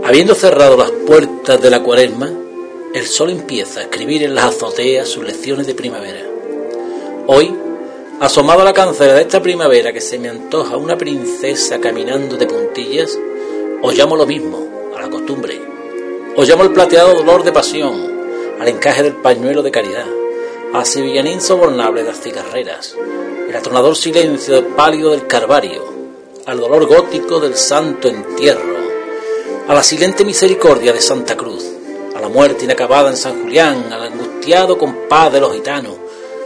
Habiendo cerrado las puertas de la Cuaresma, el sol empieza a escribir en las azoteas sus lecciones de primavera. Hoy, asomado a la cancela de esta primavera que se me antoja una princesa caminando de puntillas, os llamo lo mismo, a la costumbre. Os llamo el plateado dolor de pasión, al encaje del pañuelo de caridad, a la sevillana insobornable de las cigarreras, el atronador silencio pálido del Calvario, al dolor gótico del santo entierro, a la silente misericordia de Santa Cruz, a la muerte inacabada en San Julián, al angustiado compás de los gitanos.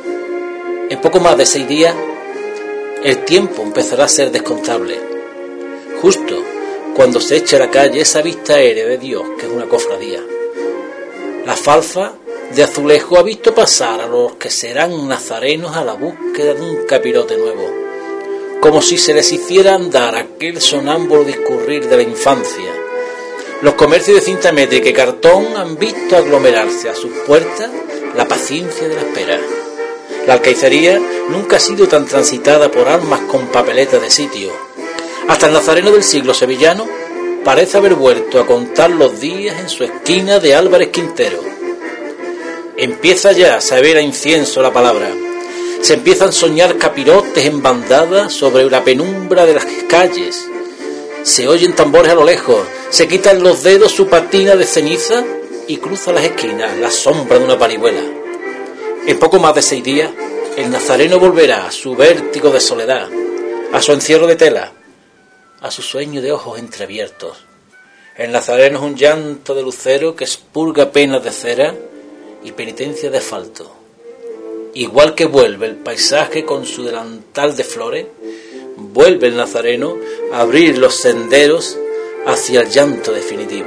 En poco más de 6 días, el tiempo empezará a ser descontable. Justo cuando se eche a la calle esa vista aérea de Dios, que es una cofradía. La falfa de azulejo ha visto pasar a los que serán nazarenos a la búsqueda de un capirote nuevo, como si se les hiciera andar aquel sonámbulo discurrir de la infancia. Los comercios de cinta métrica y cartón han visto aglomerarse a sus puertas la paciencia de la espera. La alcaicería nunca ha sido tan transitada por almas con papeletas de sitio. Hasta el nazareno del siglo sevillano parece haber vuelto a contar los días en su esquina de Álvarez Quintero. Empieza ya a saber a incienso la palabra. Se empiezan a soñar capirotes en bandada sobre la penumbra de las calles. Se oyen tambores a lo lejos, se quitan los dedos su patina de ceniza y cruza las esquinas la sombra de una parihuela. En poco más de 6 días, el nazareno volverá a su vértigo de soledad, a su encierro de tela, a su sueño de ojos entreabiertos. El nazareno es un llanto de lucero que expurga penas de cera y penitencia de asfalto. Igual que vuelve el paisaje con su delantal de flores, vuelve el nazareno a abrir los senderos hacia el llanto definitivo.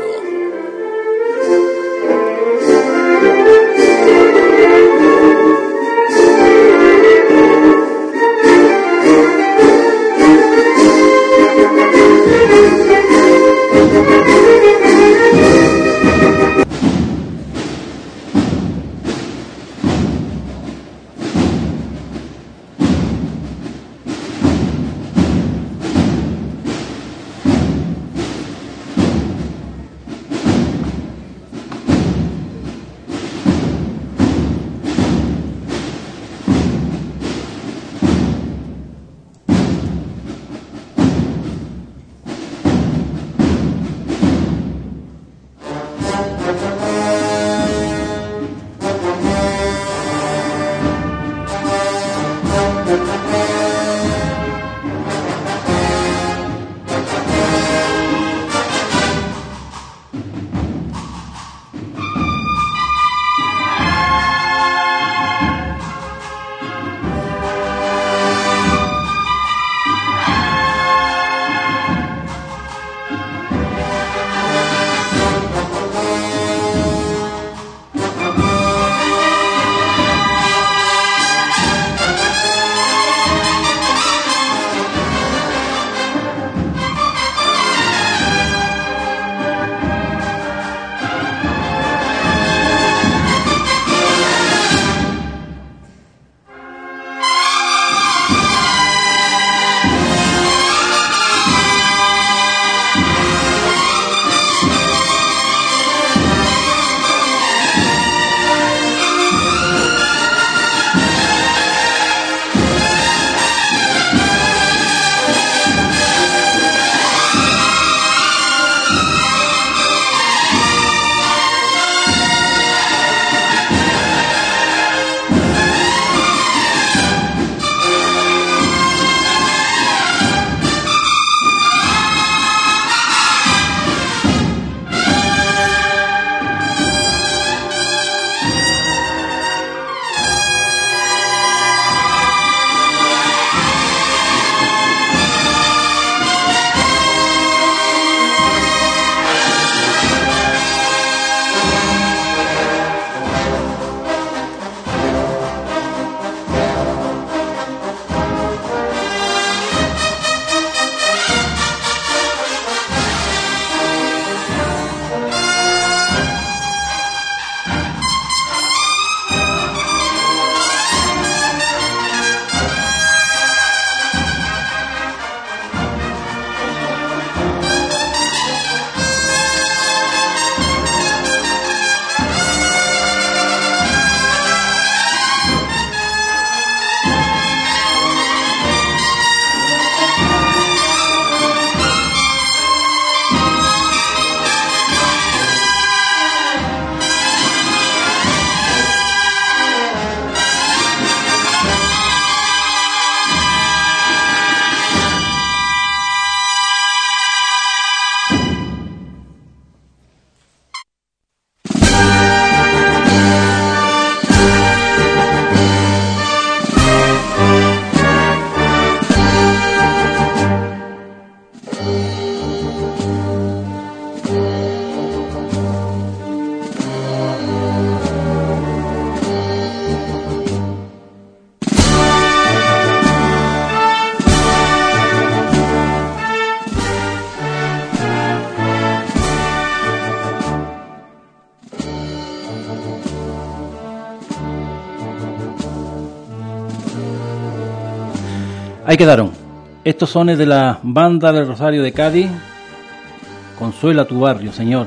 Ahí quedaron. Estos sones de la banda del Rosario de Cádiz. Consuela tu barrio, Señor.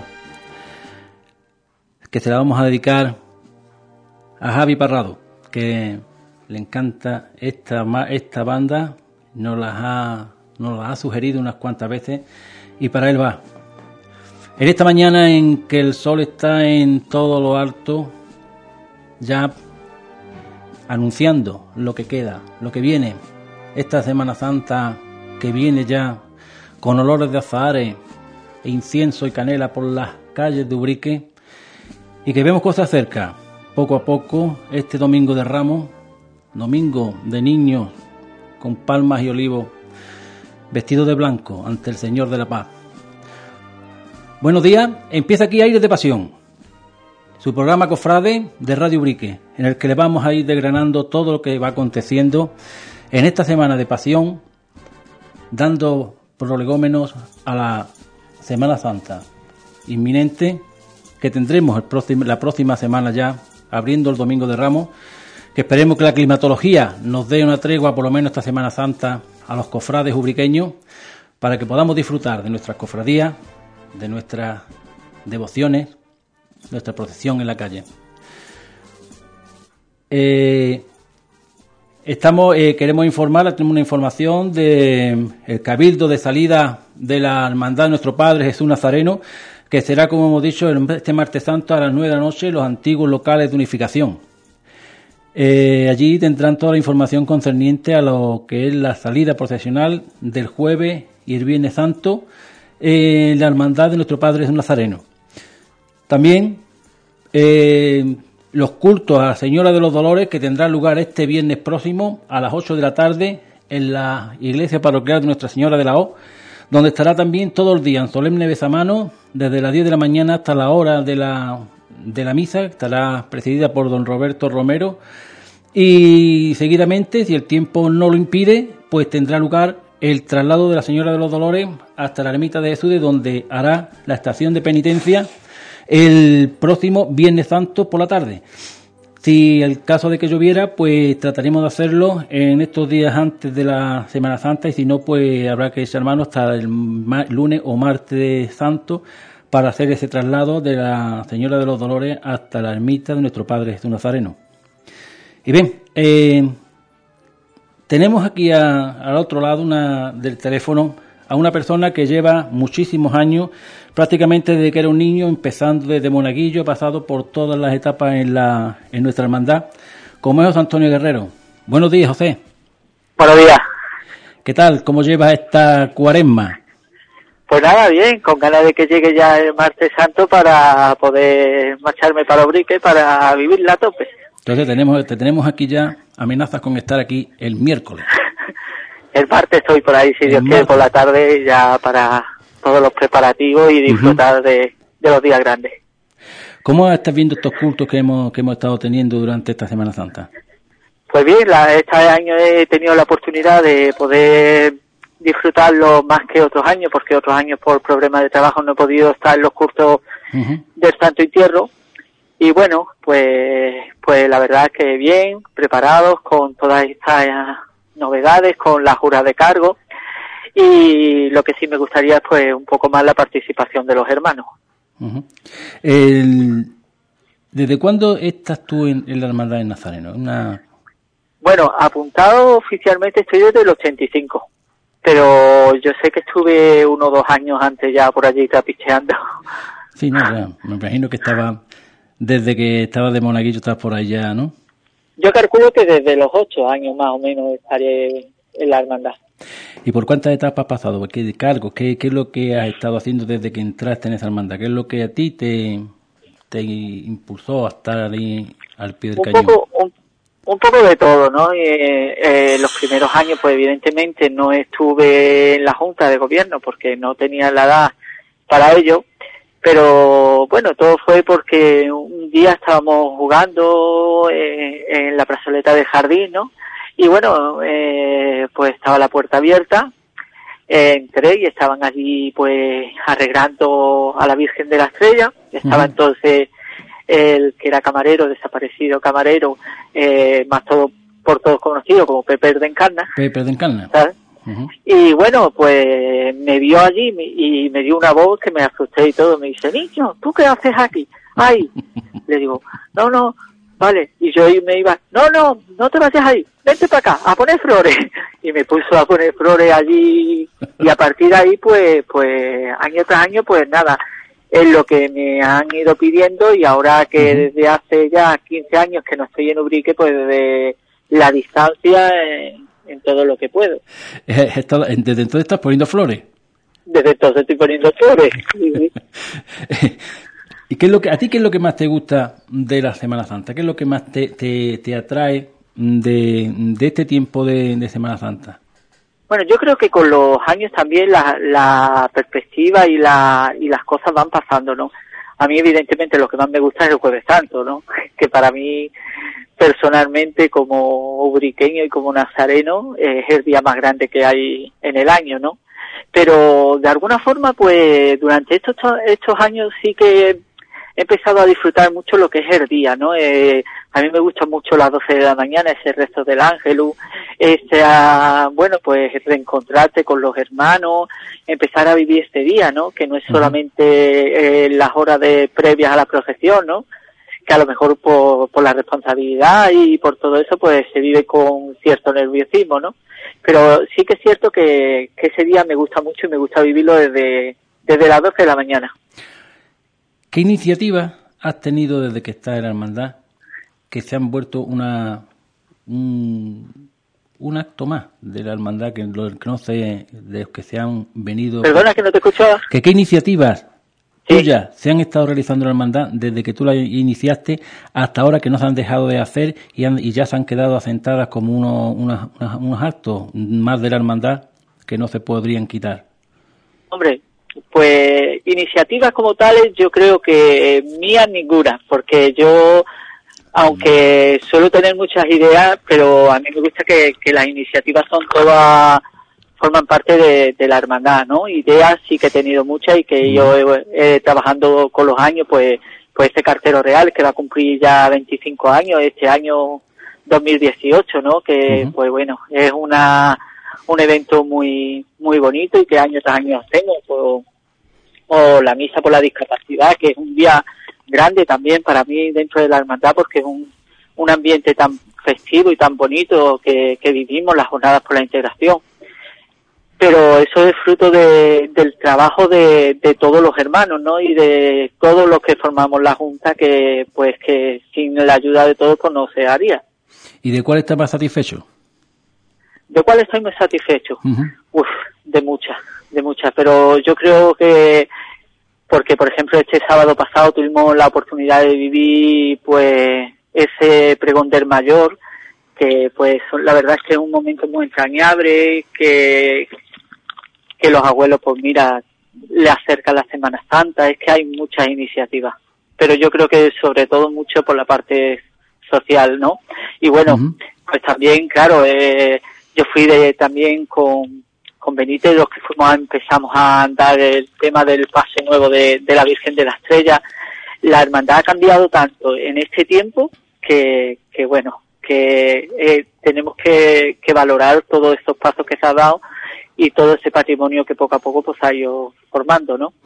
Que se la vamos a dedicar a Javi Parrado, que le encanta esta banda. Nos las ha sugerido unas cuantas veces y para él va. En esta mañana en que el sol está en todo lo alto, ya anunciando lo que queda, lo que viene, esta Semana Santa que viene ya con olores de azahares e incienso y canela por las calles de Ubrique, y que vemos cosas cerca, poco a poco, este domingo de Ramos, domingo de niños con palmas y olivos, vestidos de blanco ante el Señor de la Paz. Buenos días, empieza aquí Aires de Pasión, su programa Cofrade de Radio Ubrique, en el que le vamos a ir desgranando todo lo que va aconteciendo en esta semana de pasión, dando prolegómenos a la Semana Santa inminente, que tendremos la próxima semana ya, abriendo el Domingo de Ramos, que esperemos que la climatología nos dé una tregua por lo menos esta Semana Santa a los cofrades ubriqueños, para que podamos disfrutar de nuestras cofradías, de nuestras devociones, nuestra procesión en la calle. Queremos informar, tenemos una información del Cabildo de salida de la Hermandad de Nuestro Padre Jesús Nazareno, que será, como hemos dicho, este martes santo a las 9 de la noche, los antiguos locales de unificación. Allí tendrán toda la información concerniente a lo que es la salida procesional del jueves y el viernes santo, la Hermandad de Nuestro Padre Jesús Nazareno. También los cultos a la Señora de los Dolores, que tendrán lugar este viernes próximo a las 8 de la tarde en la iglesia parroquial de Nuestra Señora de la O, donde estará también todo el día en solemne besamano, desde las 10 de la mañana hasta la hora de la misa. Estará presidida por don Roberto Romero, y seguidamente, si el tiempo no lo impide, pues tendrá lugar el traslado de la Señora de los Dolores hasta la ermita de Jesús, donde hará la estación de penitencia el próximo Viernes Santo por la tarde. Si el caso de que lloviera, pues trataremos de hacerlo en estos días antes de la Semana Santa, y si no, pues habrá que echar mano hasta el lunes o martes santo para hacer ese traslado de la Señora de los Dolores hasta la ermita de Nuestro Padre Jesús Nazareno. Y bien, tenemos aquí al otro lado del teléfono a una persona que lleva muchísimos años, prácticamente desde que era un niño, empezando desde monaguillo, ha pasado por todas las etapas en nuestra hermandad, como es José Antonio Guerrero. Buenos días, José. Buenos días. ¿Qué tal? ¿Cómo llevas esta cuaresma? Pues nada, bien, con ganas de que llegue ya el martes santo para poder marcharme para Ubrique, para vivirla a tope. Entonces tenemos aquí ya amenazas con estar aquí el miércoles. El martes estoy por ahí, si Dios quiere, por la tarde, ya para todos los preparativos y disfrutar de los días grandes. ¿Cómo estás viendo estos cultos que hemos estado teniendo durante esta Semana Santa? Pues bien, este año he tenido la oportunidad de poder disfrutarlo más que otros años, porque otros años por problemas de trabajo no he podido estar en los cultos del Santo Entierro. Y bueno, pues la verdad es que bien, preparados con todas estas novedades, con la jura de cargo, y lo que sí me gustaría es pues un poco más la participación de los hermanos. ¿Desde cuándo estás tú en la Hermandad de Nazareno? Bueno, apuntado oficialmente estoy desde el 85, pero yo sé que estuve 1 o 2 años antes ya por allí trapicheando. Sí, no, ya, me imagino que desde que estaba de monaguillo estás por allá, ¿no? Yo calculo que desde los 8 años más o menos estaré en la hermandad. ¿Y por cuántas etapas has pasado? ¿Qué cargos? ¿Qué es lo que has estado haciendo desde que entraste en esa hermandad? ¿Qué es lo que a ti te impulsó a estar ahí al pie del cañón? Un poco de todo, ¿no? Los primeros años, pues evidentemente no estuve en la Junta de Gobierno porque no tenía la edad para ello. Pero bueno, todo fue porque un día estábamos jugando en la plazoleta del jardín, ¿no? Y bueno, pues estaba la puerta abierta, entré y estaban allí pues arreglando a la Virgen de la Estrella. Estaba entonces el que era camarero, desaparecido camarero, más todo por todos conocido como Pepe de Encarna. Pepe de Encarna. ¿Sabes? Uh-huh. Y bueno, pues me vio allí y me dio una voz que me asusté y todo. Me dice, niño, ¿tú qué haces aquí? ¡Ay! Le digo, no, vale. Y yo me iba, no te vayas ahí, vente para acá, a poner flores. Y me puso a poner flores allí y a partir de ahí, pues año tras año, pues nada, es lo que me han ido pidiendo y ahora que desde hace ya 15 años que no estoy en Ubrique, pues desde la distancia en todo lo que puedo. Desde entonces estás poniendo flores. Desde entonces estoy poniendo flores. Sí. ¿Y a ti qué es lo que más te gusta de la Semana Santa? ¿Qué es lo que más te atrae de este tiempo de Semana Santa? Bueno, yo creo que con los años también la perspectiva y las cosas van pasando, ¿no? A mí evidentemente lo que más me gusta es el Jueves Santo, ¿no? Que para mí personalmente como ubriqueño y como nazareno es el día más grande que hay en el año, ¿no? Pero de alguna forma pues durante estos años sí que he empezado a disfrutar mucho lo que es el día, ¿no? A mí me gusta mucho las 12 de la mañana, ese resto del Ángelus, bueno, pues reencontrarte con los hermanos, empezar a vivir este día, ¿no? Que no es solamente las horas previas a la procesión, ¿no? Que a lo mejor por la responsabilidad y por todo eso, pues se vive con cierto nerviosismo, ¿no? Pero sí que es cierto que ese día me gusta mucho y me gusta vivirlo desde las 12 de la mañana. ¿Qué iniciativas has tenido desde que estás en la hermandad que se han vuelto un acto más de la hermandad de los que se han venido? Perdona que no te escuchaba. ¿Qué iniciativas tuyas se han estado realizando en la hermandad desde que tú la iniciaste hasta ahora que no se han dejado de hacer y ya se han quedado asentadas como unos actos más de la hermandad que no se podrían quitar? Hombre, pues iniciativas como tales yo creo que mías ninguna, porque yo, aunque suelo tener muchas ideas, pero a mí me gusta que las iniciativas forman parte de la hermandad, ¿no? Ideas sí que he tenido muchas y que yo trabajando con los años, pues este cartero real que va a cumplir ya 25 años, este año 2018, ¿no? Que pues bueno, es un evento muy muy bonito y que año tras año hacemos, o la misa por la discapacidad, que es un día grande también para mí dentro de la hermandad porque es un ambiente tan festivo y tan bonito que vivimos, las jornadas por la integración. Pero eso es fruto del trabajo de todos los hermanos, ¿no? Y de todos los que formamos la Junta, que sin la ayuda de todos pues no se haría. ¿Y de cuál estás más satisfecho? ¿De cuál estoy más satisfecho? De muchas, pero yo creo que porque, por ejemplo, este sábado pasado tuvimos la oportunidad de vivir, pues, ese pregón del mayor, que, pues, la verdad es que es un momento muy entrañable, que los abuelos, pues, mira, le acercan la Semana Santa, es que hay muchas iniciativas, pero yo creo que sobre todo mucho por la parte social, ¿no? Y bueno, pues también, claro, yo fui también con Benítez, los que empezamos a andar el tema del pase nuevo de la Virgen de la Estrella. La hermandad ha cambiado tanto en este tiempo que tenemos que valorar todos estos pasos que se ha dado y todo ese patrimonio que poco a poco pues ha ido formando, ¿no?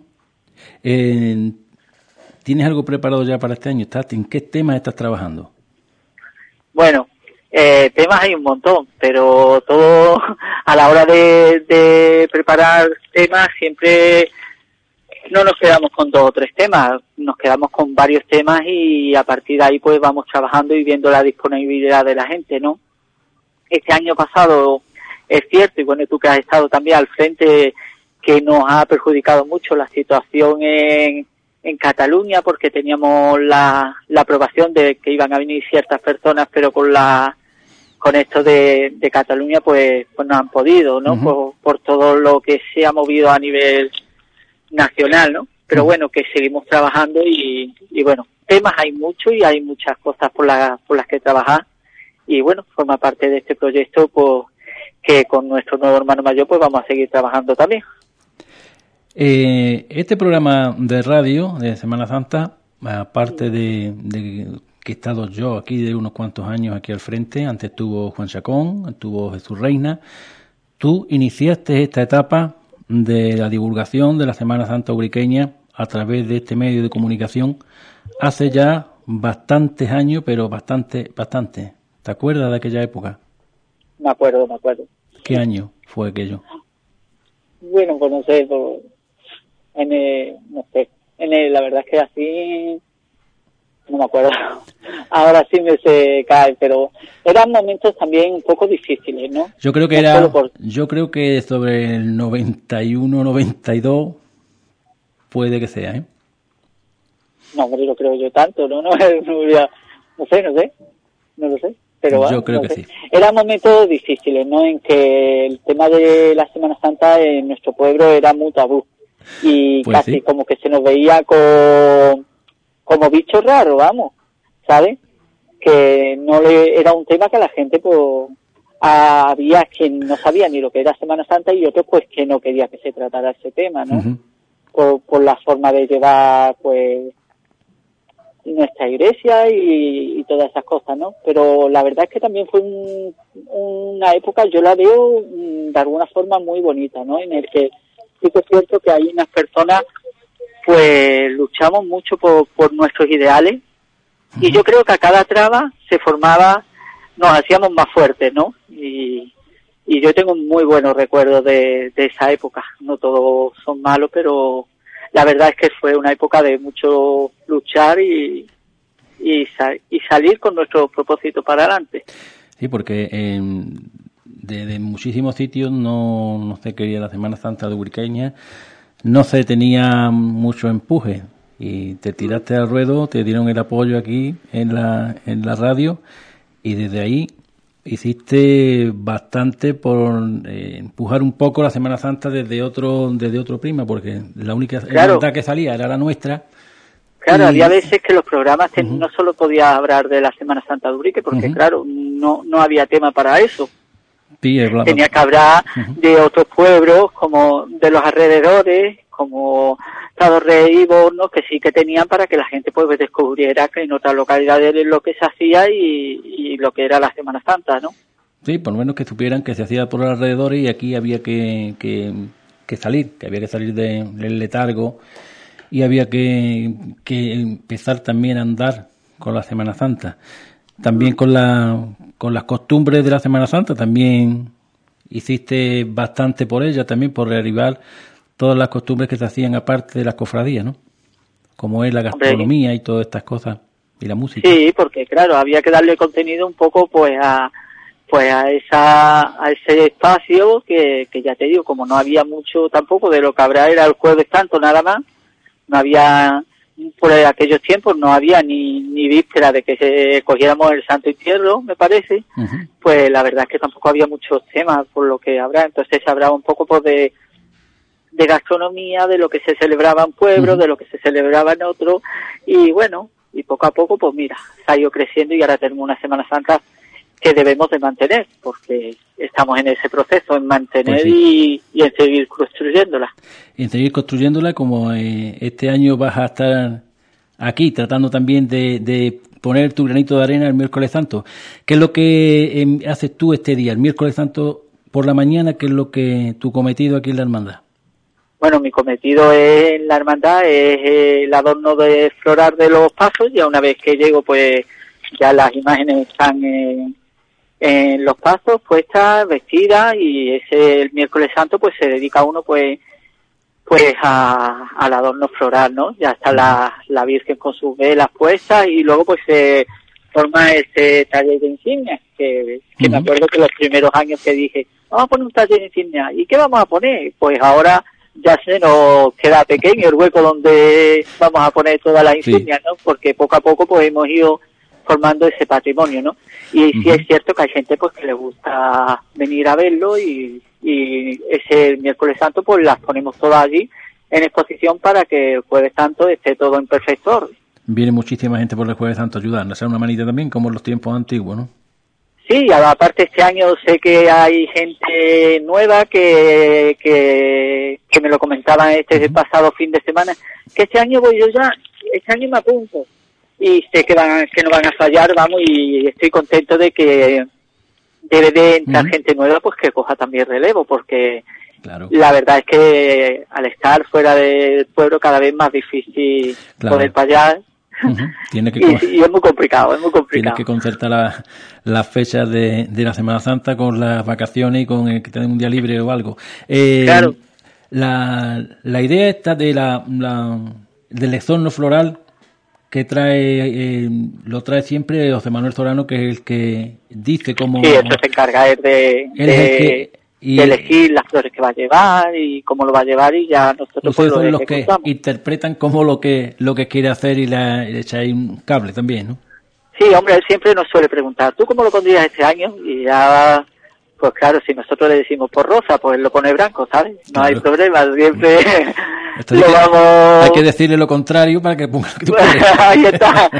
¿Tienes algo preparado ya para este año? ¿En qué temas estás trabajando? Bueno, temas hay un montón, pero todo a la hora de preparar temas siempre no nos quedamos con 2 o 3 temas, nos quedamos con varios temas y a partir de ahí pues vamos trabajando y viendo la disponibilidad de la gente, ¿no? Este año pasado es cierto, y bueno, tú que has estado también al frente, que nos ha perjudicado mucho la situación en Cataluña porque teníamos la aprobación de que iban a venir ciertas personas, pero con esto de Cataluña pues no han podido, ¿no? Por todo lo que se ha movido a nivel nacional, ¿no? Pero bueno, que seguimos trabajando y bueno, temas hay mucho y hay muchas cosas por las que trabajar y bueno, forma parte de este proyecto pues que con nuestro nuevo hermano mayor pues vamos a seguir trabajando también. Este programa de radio de Semana Santa, aparte de he estado yo aquí de unos cuantos años aquí al frente. Antes estuvo Juan Chacón, estuvo Jesús Reina. Tú iniciaste esta etapa de la divulgación de la Semana Santa Ubriqueña a través de este medio de comunicación hace ya bastantes años, pero bastante. ¿Te acuerdas de aquella época? Me acuerdo. ¿Qué año fue aquello? Bueno, pues no sé, la verdad es que así no me acuerdo. Ahora sí me se cae, pero eran momentos también un poco difíciles, ¿no? Yo creo que sobre el 91, 92 puede que sea, ¿eh? No, hombre, lo creo yo tanto, ¿no? No lo sé. Pero yo creo que sí. Eran momentos difíciles, ¿no? En que el tema de la Semana Santa en nuestro pueblo era muy tabú. Y pues casi sí, como que se nos veía como bichos raros, vamos, ¿sabes? Que era un tema que la gente, pues, había quien no sabía ni lo que era Semana Santa y otros, pues, que no quería que se tratara ese tema, ¿no? Uh-huh. Por la forma de llevar, pues, nuestra iglesia y todas esas cosas, ¿no? Pero la verdad es que también fue una época, yo la veo de alguna forma muy bonita, ¿no? En el que sí que es cierto que hay unas personas, pues luchamos mucho por nuestros ideales. Uh-huh. Y yo creo que a cada traba nos hacíamos más fuertes, ¿no? Y yo tengo muy buenos recuerdos de esa época. No todos son malos, pero la verdad es que fue una época de mucho luchar y salir con nuestro propósito para adelante. Sí, porque de muchísimos sitios no se quería la Semana Santa de Ubriqueña, no se tenía mucho empuje y te tiraste al ruedo, te dieron el apoyo aquí en la radio y desde ahí hiciste bastante por empujar un poco la Semana Santa desde otro prisma, porque la única hermandad que salía era la nuestra. Claro, había veces que los programas uh-huh. no solo podías hablar de la Semana Santa de Ubrique, porque uh-huh. claro, no había tema para eso. Sí, tenía que hablar uh-huh. de otros pueblos, como de los alrededores, como Torre y Borno, que sí que tenían para que la gente pues descubriera que en otras localidades lo que se hacía y lo que era la Semana Santa, ¿no? Sí, por lo menos que supieran que se hacía por los alrededores y aquí había que salir, que había que salir del letargo y había que empezar también a andar con la Semana Santa. También con las costumbres de la Semana Santa, también hiciste bastante por ella, también por reavivar todas las costumbres que se hacían aparte de las cofradías, ¿no? Como es la gastronomía y todas estas cosas, y la música. Sí, porque claro, había que darle contenido un poco pues a ese espacio que ya te digo, como no había mucho tampoco de lo que habrá era el Jueves Santo nada más, no había, por aquellos tiempos no había ni víspera de que cogiéramos el Santo Entierro, me parece, uh-huh. Pues la verdad es que tampoco había muchos temas por lo que habrá, entonces se hablaba un poco pues de gastronomía, de lo que se celebraba en pueblos, uh-huh. de lo que se celebraba en otros, y bueno, y poco a poco pues mira, se ha ido creciendo y ahora tenemos una Semana Santa que debemos de mantener, porque estamos en ese proceso, en mantener pues sí. y en seguir construyéndola. Y en seguir construyéndola, como este año vas a estar aquí tratando también de poner tu granito de arena el miércoles santo. ¿Qué es lo que haces tú este día, el miércoles santo por la mañana? ¿Qué es lo que tu cometido aquí en la hermandad? Bueno, mi cometido en la hermandad es el adorno de floral de los pasos. Ya una vez que llego, pues ya las imágenes están en los pasos puestas, vestidas, y el miércoles santo pues se dedica uno pues al adorno floral, ¿no? Ya está la Virgen con sus velas puestas y luego pues se forma ese taller de insignias que uh-huh. Me acuerdo que los primeros años que dije, vamos a poner un taller de insignias, ¿y qué vamos a poner? Pues ahora ya se nos queda pequeño el hueco donde vamos a poner todas las insignias, sí. ¿no? Porque poco a poco pues hemos ido formando ese patrimonio, ¿no? Y uh-huh. sí es cierto que hay gente pues que le gusta venir a verlo y ese miércoles santo pues las ponemos todas allí en exposición para que el Jueves Santo esté todo en perfecto orden. Viene muchísima gente por el Jueves Santo a ayudar, a hacer una manita también como en los tiempos antiguos, ¿no? Sí, aparte este año sé que hay gente nueva que me lo comentaban pasado fin de semana, que este año voy yo ya, este año me apunto. y sé que no van a fallar, vamos, y estoy contento de que debe de entrar gente nueva, pues que coja también relevo, porque claro, la verdad es que al estar fuera del pueblo cada vez más difícil poder payar. Tiene que y es muy complicado, es muy complicado. Tienes que concertar las fechas de la Semana Santa con las vacaciones y con el que tengan un día libre o algo. Claro. La idea esta de del exorno floral que lo trae siempre José Manuel Zorano, que es el que dice cómo... Sí, eso se encarga de elegir las flores que va a llevar y cómo lo va a llevar, y ya nosotros pues son los que interpretan como lo que quiere hacer y le echáis un cable también, ¿no? Sí, hombre, él siempre nos suele preguntar, ¿tú cómo lo pondrías este año? Y ya, pues claro, si nosotros le decimos por rosa, pues él lo pone blanco, ¿sabes? No claro. Hay problema, siempre lo vamos... Hay que decirle lo contrario para que ponga lo que tú quieres. Ahí está.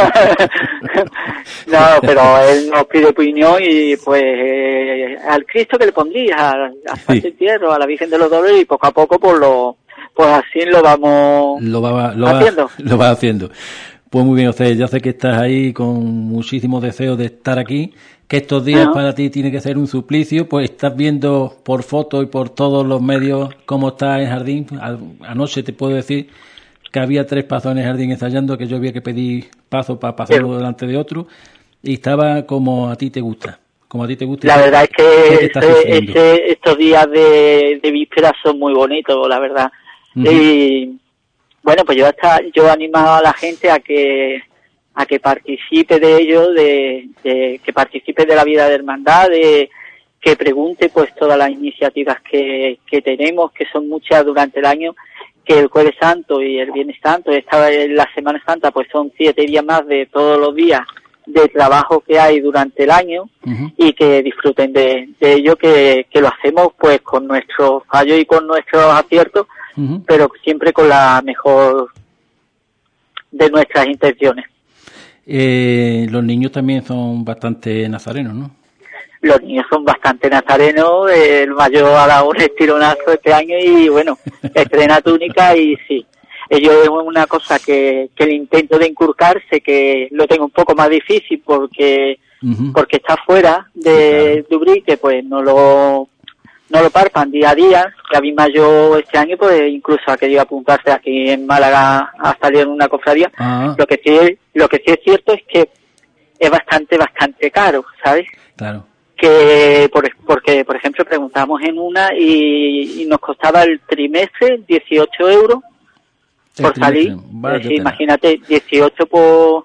No, pero él nos pide opinión y pues al Cristo que le pondrías, al Santo Entierro, a la Virgen de los Dolores, y poco a poco pues así lo vamos haciendo. Lo va haciendo. Pues muy bien, o sea, ya sé que estás ahí con muchísimo deseo de estar aquí, que estos días para ti tiene que ser un suplicio, pues estás viendo por fotos y por todos los medios cómo está el jardín. Anoche te puedo decir que había 3 pazos en el jardín ensayando, que yo había que pedir paso para pasarlo delante de otro, y estaba como a ti te gusta. Como a ti te gusta. La verdad es que estos días de vísperas son muy bonitos, la verdad. Y bueno, pues yo he animado a la gente a que participe de ello, que participe de la vida de hermandad, que pregunte pues todas las iniciativas que tenemos, que son muchas durante el año, que el Jueves Santo y el Viernes Santo, la Semana Santa, pues son 7 días más de todos los días de trabajo que hay durante el año, y que disfruten de ello, que lo hacemos pues con nuestros fallos y con nuestros aciertos, pero siempre con la mejor de nuestras intenciones. Los niños también son bastante nazarenos, ¿no? Los niños son bastante nazarenos. El mayor ha dado un estironazo este año y bueno, estrena túnica, y sí, ello es una cosa que el intento de inculcar, sé que lo tengo un poco más difícil porque está fuera de Ubrique, pues no lo parpan día a día. La misma yo este año pues incluso ha querido apuntarse aquí en Málaga a salir en una cofradía. Lo que sí es cierto es que es bastante caro, ¿sabes? Claro. Porque por ejemplo preguntamos en una y nos costaba el trimestre 18 euros por salir. Imagínate, 18 por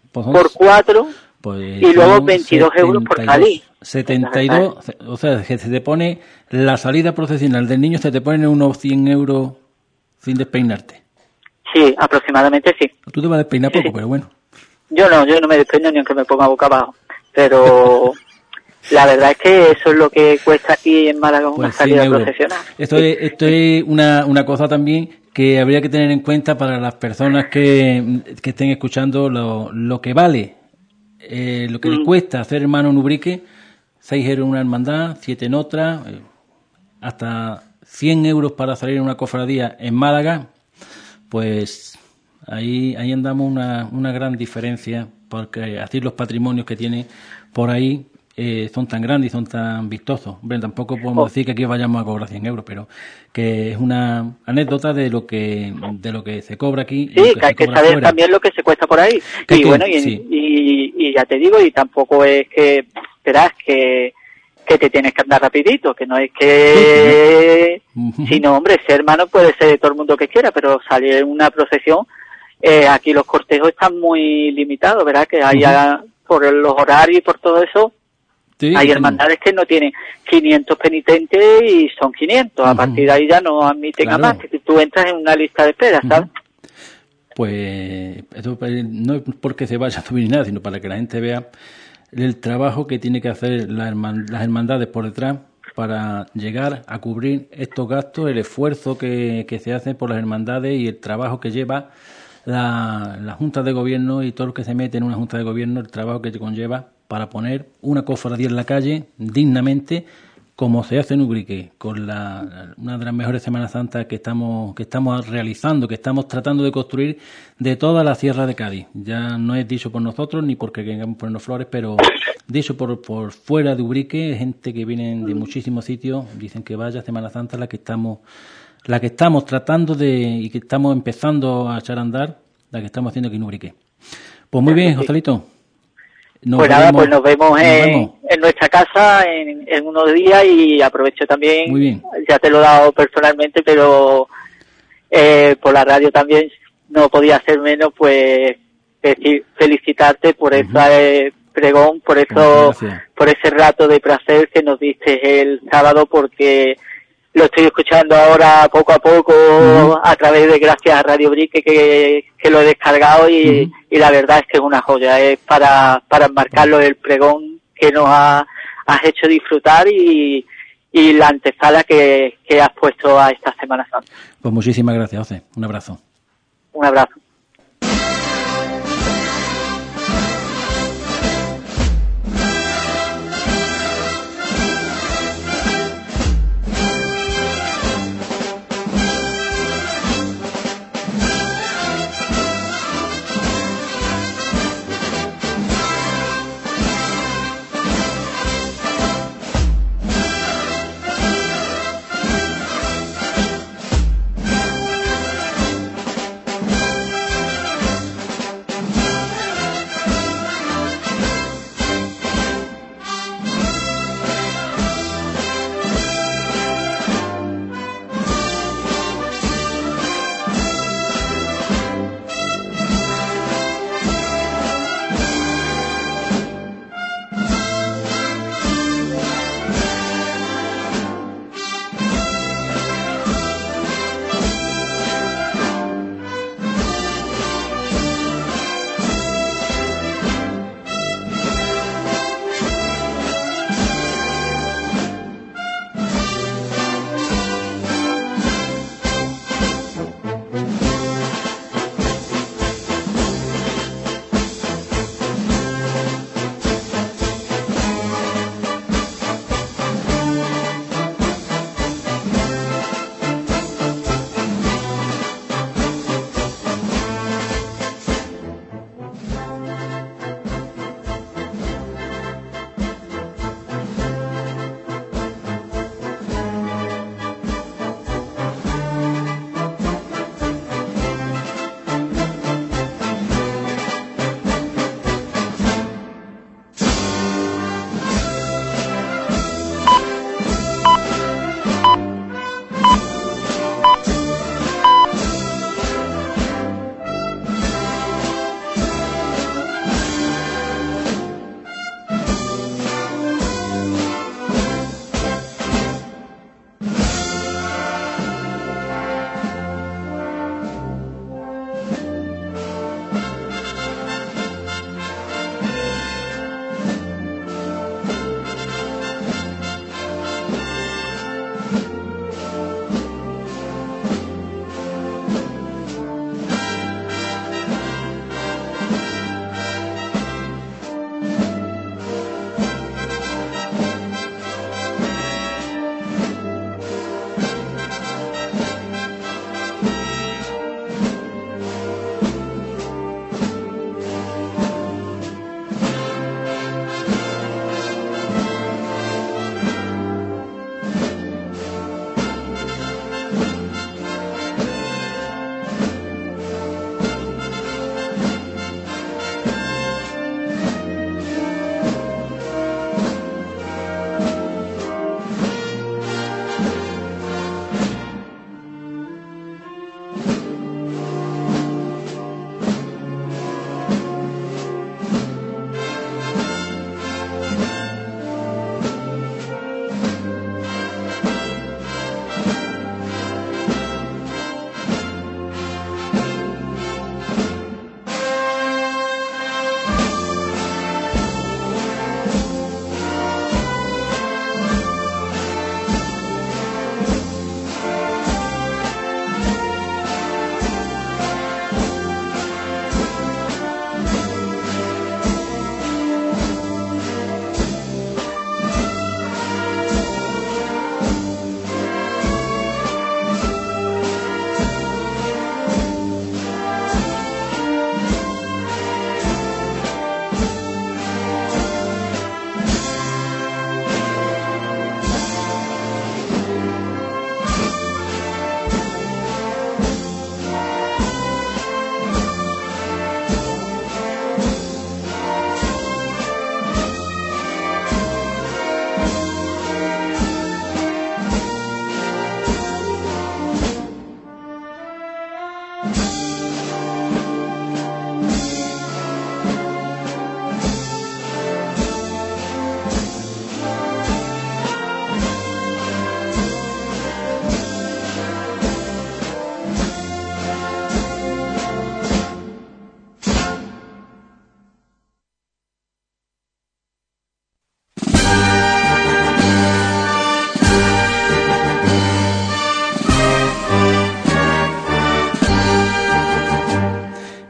4, pues y luego 22 euros por salir. 72, o sea, que se te pone la salida procesional del niño, se te ponen unos 100 euros sin despeinarte. Sí, aproximadamente sí. Tú te vas a despeinar poco, pero bueno. Yo no me despeino ni aunque me ponga boca abajo, pero la verdad es que eso es lo que cuesta aquí en Málaga una salida procesional. Esto es una cosa también que habría que tener en cuenta para las personas que estén escuchando lo que vale, lo que le cuesta hacer hermano en Ubrique. 6 euros en una hermandad, 7 en otra, hasta 100 euros para salir en una cofradía en Málaga. Pues ahí andamos una gran diferencia, porque así los patrimonios que tiene por ahí son tan grandes y son tan vistosos. Hombre, tampoco podemos decir que aquí vayamos a cobrar 100 euros, pero que es una anécdota de lo que se cobra aquí. Sí, que hay que saber fuera. También lo que se cuesta por ahí. Y ya te digo, y tampoco es que esperas que te tienes que andar rapidito, que no es que... Sino, hombre, ser hermano puede ser de todo el mundo que quiera, pero salir en una procesión, aquí los cortejos están muy limitados, ¿verdad? Que haya, por los horarios y por todo eso, hay hermandades que no tienen 500 penitentes y son 500. A partir de ahí ya no admiten a más, que tú entras en una lista de espera, ¿sabes? Pues eso no es porque se vaya a subir nada, sino para que la gente vea el trabajo que tiene que hacer las hermandades por detrás para llegar a cubrir estos gastos, el esfuerzo que se hace por las hermandades y el trabajo que lleva la Junta de Gobierno y todo lo que se mete en una Junta de Gobierno, el trabajo que conlleva para poner una cofradía en la calle dignamente, como se hace en Ubrique, con una de las mejores Semanas Santas que estamos realizando, que estamos tratando de construir de toda la Sierra de Cádiz. Ya no es dicho por nosotros ni porque queramos ponernos flores, pero dicho por fuera de Ubrique, gente que viene de muchísimos sitios, dicen que vaya Semana Santa la que estamos tratando y que estamos empezando a echar a andar, la que estamos haciendo aquí en Ubrique. Pues muy bien, Joselito. Nos vemos en nuestra casa en unos días, y aprovecho también, muy bien, ya te lo he dado personalmente, pero por la radio también no podía hacer menos, pues felicitarte por ese pregón, por ese rato de placer que nos diste el sábado, porque lo estoy escuchando ahora poco a poco a través de, gracias a Radio Brique, que lo he descargado, y la verdad es que es una joya, es para enmarcarlo el pregón que nos has hecho disfrutar y la antesala que has puesto a esta Semana Santa. Pues muchísimas gracias, José. Un abrazo. Un abrazo.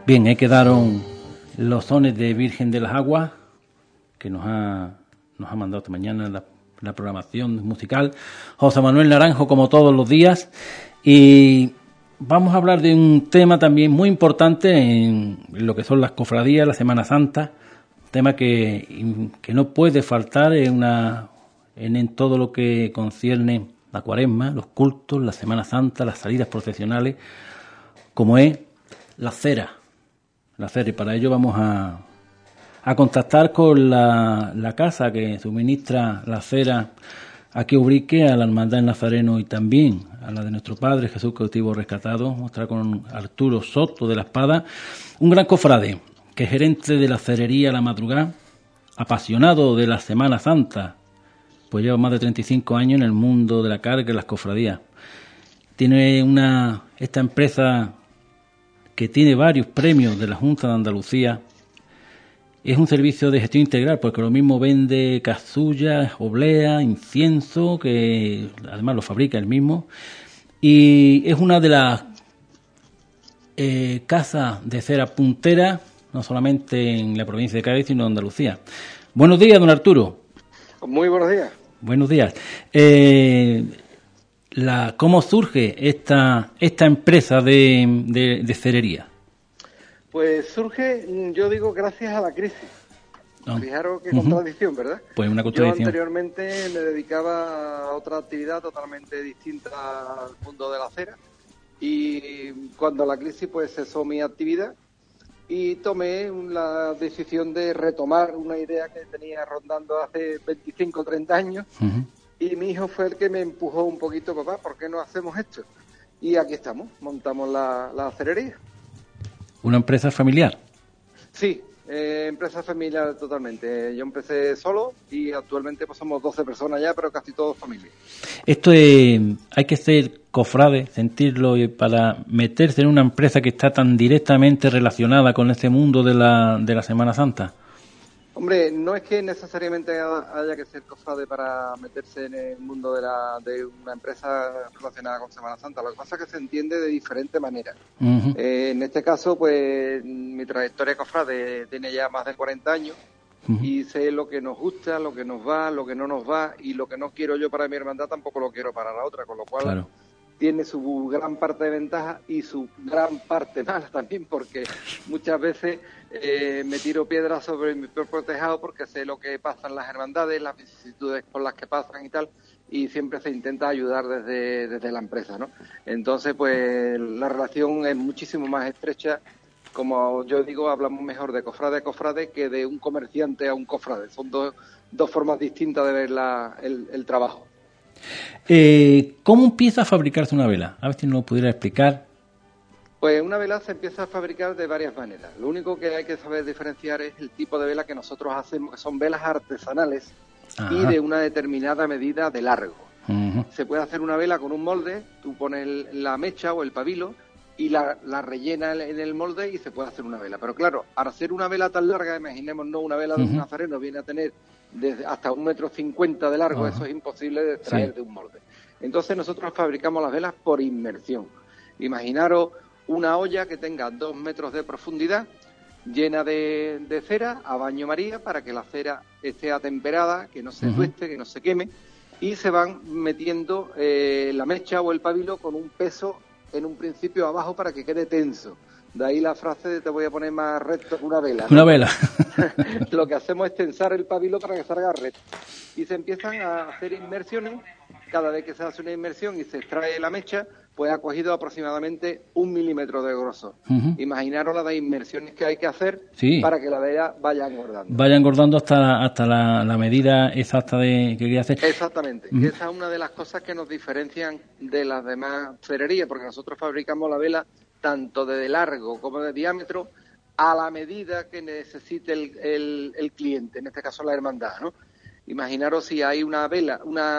Bien, ahí quedaron los sones de Virgen de las Aguas, que nos ha mandado esta mañana la programación musical José Manuel Naranjo, como todos los días. Y vamos a hablar de un tema también muy importante en lo que son las cofradías, la Semana Santa, un tema que no puede faltar en todo lo que concierne la Cuaresma, los cultos, la Semana Santa, las salidas procesionales, como es la cera. Y para ello vamos a contactar con la casa que suministra la cera aquí Ubrique, a la Hermandad del Nazareno y también a la de nuestro Padre Jesús Cautivo Rescatado. Vamos a estar con Arturo Soto de la Espada, un gran cofrade que es gerente de la cerería La Madrugada, apasionado de la Semana Santa, pues lleva más de 35 años en el mundo de la carga y las cofradías. Tiene esta empresa que tiene varios premios de la Junta de Andalucía. Es un servicio de gestión integral, porque lo mismo vende cazullas, oblea, incienso, que además lo fabrica él mismo. Y es una de las casas de cera puntera, no solamente en la provincia de Cádiz, sino en Andalucía. Buenos días, don Arturo. Muy buenos días. Buenos días. ¿Cómo surge esta empresa de cerería? Pues surge, yo digo, gracias a la crisis. Fijaros qué contradicción, ¿verdad? Pues una contradicción. Yo anteriormente me dedicaba a otra actividad totalmente distinta al mundo de la cera, y cuando la crisis pues cesó mi actividad y tomé la decisión de retomar una idea que tenía rondando hace 25 o 30 años. Y mi hijo fue el que me empujó un poquito: papá, ¿por qué no hacemos esto? Y aquí estamos, montamos la cerería. ¿Una empresa familiar? Sí, empresa familiar totalmente. Yo empecé solo y actualmente pues somos 12 personas ya, pero casi todos familia. Esto hay que ser cofrade, sentirlo, para meterse en una empresa que está tan directamente relacionada con este mundo de la Semana Santa. Hombre, no es que necesariamente haya que ser cofrade para meterse en el mundo de una empresa relacionada con Semana Santa. Lo que pasa es que se entiende de diferente manera. En este caso, pues mi trayectoria cofrade tiene ya más de 40 años y sé lo que nos gusta, lo que nos va, lo que no nos va, y lo que no quiero yo para mi hermandad tampoco lo quiero para la otra, con lo cual... Claro. Tiene su gran parte de ventaja y su gran parte mala también, porque muchas veces me tiro piedras sobre mi propio tejado porque sé lo que pasa en las hermandades, las vicisitudes por las que pasan y tal, y siempre se intenta ayudar desde la empresa, ¿no? Entonces, pues la relación es muchísimo más estrecha. Como yo digo, hablamos mejor de cofrade a cofrade que de un comerciante a un cofrade. Son dos formas distintas de ver el trabajo. ¿Cómo empieza a fabricarse una vela? A ver si nos lo pudiera explicar. Pues una vela se empieza a fabricar de varias maneras. Lo único que hay que saber diferenciar es el tipo de vela que nosotros hacemos, que son velas artesanales. Ajá. Y de una determinada medida de largo. Se puede hacer una vela con un molde, tú pones la mecha o el pabilo y la rellena en el molde y se puede hacer una vela. Pero claro, al hacer una vela tan larga, imaginémonos una vela de un nazareno, viene a tener desde hasta 1,50 m de largo. Eso es imposible de extraer de un molde. Entonces nosotros fabricamos las velas por inmersión. Imaginaros una olla que tenga 2 metros de profundidad, llena de cera a baño María, para que la cera esté atemperada, que no se tueste, que no se queme, y se van metiendo la mecha o el pabilo con un peso en un principio abajo para que quede tenso. De ahí la frase de te voy a poner más recto que una vela, ¿no? Una vela. Lo que hacemos es tensar el pabilo para que salga recto. Y se empiezan a hacer inmersiones. Cada vez que se hace una inmersión y se extrae la mecha, pues ha cogido aproximadamente 1 milímetro de grosor. Imaginaros las inmersiones que hay que hacer para que la vela vaya engordando. Vaya engordando hasta la medida exacta que quería hacer. Exactamente. Esa es una de las cosas que nos diferencian de las demás cererías, porque nosotros fabricamos la vela tanto de largo como de diámetro a la medida que necesite el cliente, en este caso la hermandad, ¿no? Imaginaros si hay una vela,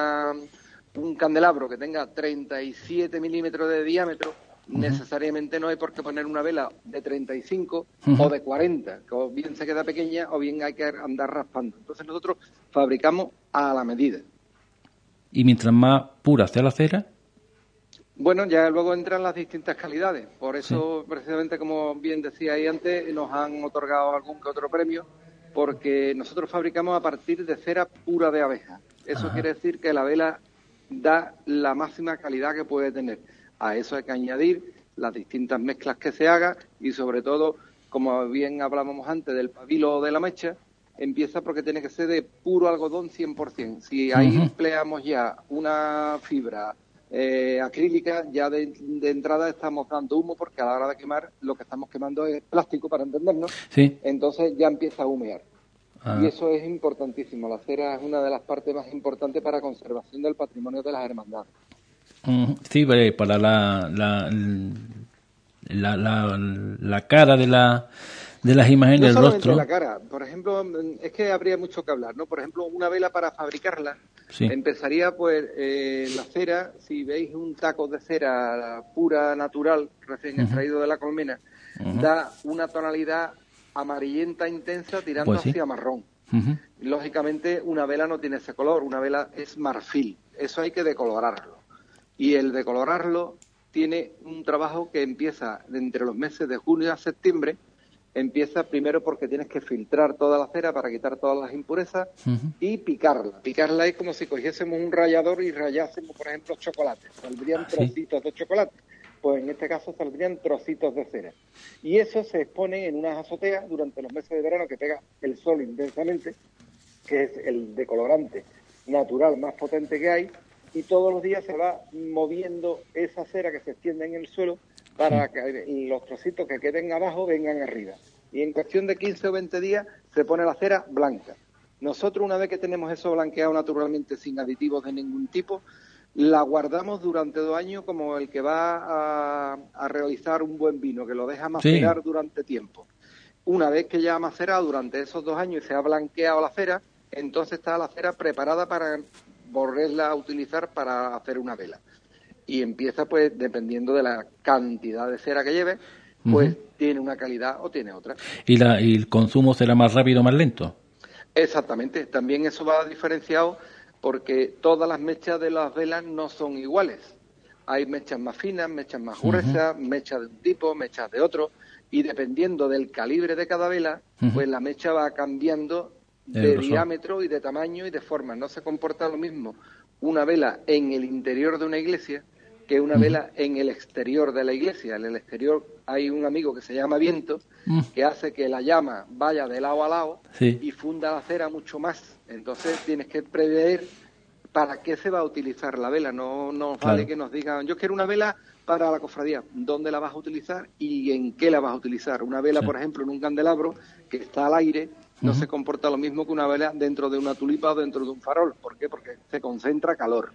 un candelabro que tenga 37 milímetros de diámetro, necesariamente no hay por qué poner una vela de 35 o de 40, que o bien se queda pequeña o bien hay que andar raspando. Entonces nosotros fabricamos a la medida. Y mientras más pura sea la cera, Bueno, ya luego entran las distintas calidades. Por eso, precisamente, como bien decía ahí antes, nos han otorgado algún que otro premio, porque nosotros fabricamos a partir de cera pura de abeja. Eso quiere decir que la vela da la máxima calidad que puede tener. A eso hay que añadir las distintas mezclas que se hagan y, sobre todo, como bien hablábamos antes del pabilo o de la mecha, empieza porque tiene que ser de puro algodón 100%. Si ahí empleamos ya una fibra acrílica, ya de entrada estamos dando humo, porque a la hora de quemar lo que estamos quemando es plástico, para entendernos. Sí. Entonces ya empieza a humear. Y eso es importantísimo. La cera es una de las partes más importantes para conservación del patrimonio de las hermandades. Sí, para la cara de las imágenes, no del rostro. La cara. Por ejemplo, es que habría mucho que hablar, ¿no? Por ejemplo, una vela para fabricarla empezaría, pues, la cera. Si veis un taco de cera pura, natural, recién extraído de la colmena, da una tonalidad amarillenta intensa tirando hacia marrón. Lógicamente, una vela no tiene ese color. Una vela es marfil. Eso hay que decolorarlo. Y el decolorarlo tiene un trabajo que empieza entre los meses de junio a septiembre. Empieza primero porque tienes que filtrar toda la cera para quitar todas las impurezas y picarla. Picarla es como si cogiésemos un rallador y rayásemos, por ejemplo, chocolate. Saldrían trocitos de chocolate. Pues en este caso saldrían trocitos de cera. Y eso se expone en unas azoteas durante los meses de verano, que pega el sol intensamente, que es el decolorante natural más potente que hay, y todos los días se va moviendo esa cera que se extiende en el suelo para que los trocitos que queden abajo vengan arriba. Y en cuestión de 15 o 20 días se pone la cera blanca. Nosotros, una vez que tenemos eso blanqueado naturalmente, sin aditivos de ningún tipo, la guardamos durante 2 años como el que va a realizar un buen vino, que lo deja macerar durante tiempo. Una vez que ya ha macerado durante esos 2 años y se ha blanqueado la cera, entonces está la cera preparada para volverla a utilizar para hacer una vela. Y empieza, pues, dependiendo de la cantidad de cera que lleve, pues tiene una calidad o tiene otra. ¿Y el consumo será más rápido o más lento? Exactamente. También eso va diferenciado porque todas las mechas de las velas no son iguales. Hay mechas más finas, mechas más gruesas, mechas de un tipo, mechas de otro, y dependiendo del calibre de cada vela, pues la mecha va cambiando de diámetro y de tamaño y de forma. No se comporta lo mismo una vela en el interior de una iglesia que una vela en el exterior de la iglesia. En el exterior hay un amigo que se llama viento, que hace que la llama vaya de lado a lado y funda la cera mucho más. Entonces tienes que prever para qué se va a utilizar la vela. No vale que nos digan, yo quiero una vela para la cofradía. ¿Dónde la vas a utilizar y en qué la vas a utilizar? Una vela, por ejemplo, en un candelabro que está al aire, no se comporta lo mismo que una vela dentro de una tulipa o dentro de un farol. ¿Por qué? Porque se concentra calor.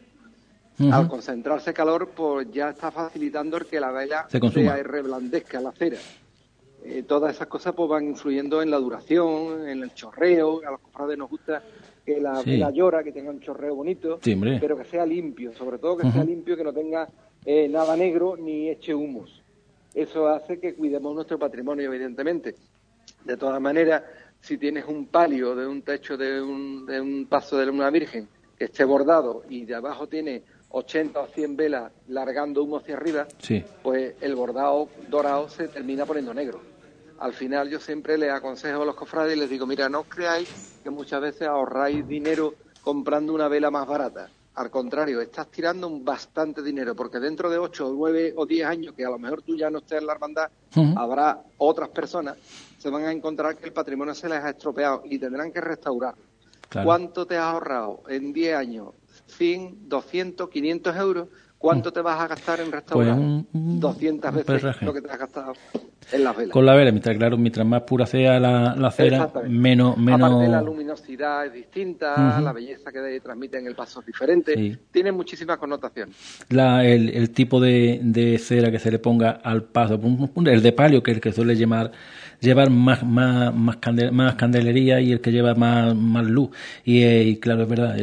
Al concentrarse calor, pues ya está facilitando el que la vela se reblandezca la cera. Todas esas cosas pues van influyendo en la duración, en el chorreo. A los cofrades nos gusta que la vela llora, que tenga un chorreo bonito, pero que sea limpio, sobre todo que sea limpio, que no tenga nada negro ni eche humos. Eso hace que cuidemos nuestro patrimonio, evidentemente. De todas maneras, si tienes un palio de un techo de un paso de una virgen que esté bordado y de abajo tiene 80 o 100 velas largando humo hacia arriba, pues el bordado dorado se termina poniendo negro. Al final yo siempre les aconsejo a los cofrades y les digo, mira, no os creáis que muchas veces ahorráis dinero comprando una vela más barata. Al contrario, estás tirando bastante dinero, porque dentro de 8 o 9 o 10 años, que a lo mejor tú ya no estés en la hermandad, habrá otras personas, se van a encontrar que el patrimonio se les ha estropeado y tendrán que restaurarlo. Claro. ¿Cuánto te has ahorrado en 10 años? 100, 200, 500 euros. ¿Cuánto te vas a gastar en restaurar? Pues 200 veces lo que te has gastado en las velas. Con la vela, mientras más pura sea la cera, menos... Aparte, la luminosidad es distinta, la belleza que transmite en el paso es diferente, tiene muchísimas connotaciones. El tipo de cera que se le ponga al paso, el de palio, que es el que suele llevar más candelería, y el que lleva más luz. Y claro, es verdad,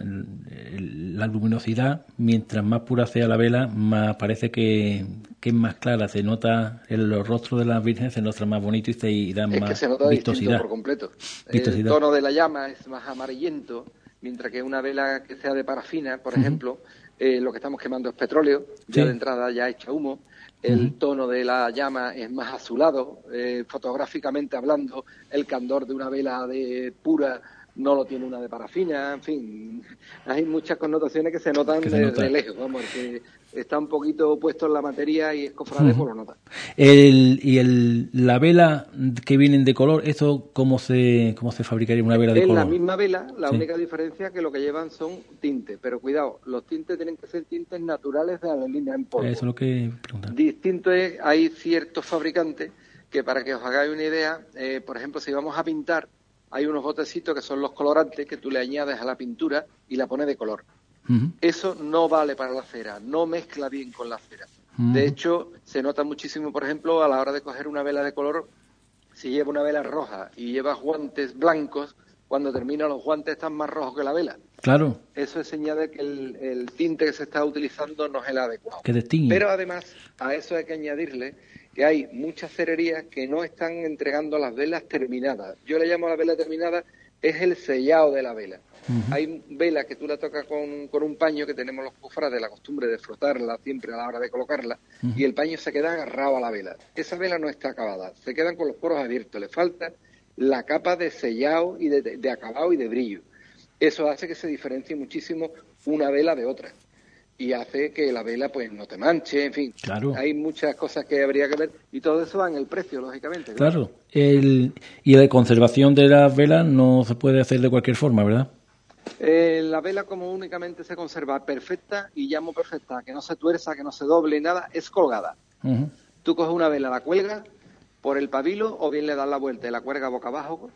la luminosidad, mientras más pura sea la vela, más parece que es más clara, se nota en los rostros de las vírgenes, se nota más bonito y da más que se nota vistosidad por completo. El tono de la llama es más amarillento mientras que una vela que sea de parafina, por ejemplo, lo que estamos quemando es petróleo, ya de entrada ya echa humo, el tono de la llama es más azulado, fotográficamente hablando, el candor de una vela de pura no lo tiene una de parafina, en fin, hay muchas connotaciones que se notan de lejos, vamos, que está un poquito puesto en la materia y es cofrade, pues lo nota. La vela que vienen de color, ¿esto cómo se fabricaría una vela de color? Es la misma vela, la única diferencia es que lo que llevan son tintes, pero cuidado, los tintes tienen que ser tintes naturales de aerolínea en polvo. Eso es lo que preguntan. Distinto es, hay ciertos fabricantes que, para que os hagáis una idea, por ejemplo, si vamos a pintar, hay unos botecitos que son los colorantes que tú le añades a la pintura y la pones de color. Eso no vale para la cera, no mezcla bien con la cera. De hecho, se nota muchísimo, por ejemplo, a la hora de coger una vela de color, si lleva una vela roja y lleva guantes blancos, cuando termina los guantes están más rojos que la vela. Claro. Eso es señal de que el tinte que se está utilizando no es el adecuado. Que distingue. Pero además, a eso hay que añadirle que hay muchas cererías que no están entregando las velas terminadas. Yo le llamo a la vela terminada, es el sellado de la vela. Hay velas que tú la tocas con un paño, que tenemos los cofrades la costumbre de frotarla siempre a la hora de colocarla, y el paño se queda agarrado a la vela. Esa vela no está acabada, se quedan con los poros abiertos, le falta la capa de sellado y de acabado y de brillo. Eso hace que se diferencie muchísimo una vela de otra y hace que la vela pues no te manche, en fin. Claro. Hay muchas cosas que habría que ver y todo eso va en el precio, lógicamente. Claro. Y la conservación de las velas no se puede hacer de cualquier forma, ¿verdad? La vela, como únicamente se conserva perfecta, y llamo perfecta, que no se tuerza, que no se doble, nada, es colgada. Tú coges una vela, la cuelgas por el pabilo o bien le das la vuelta y la cuelga boca abajo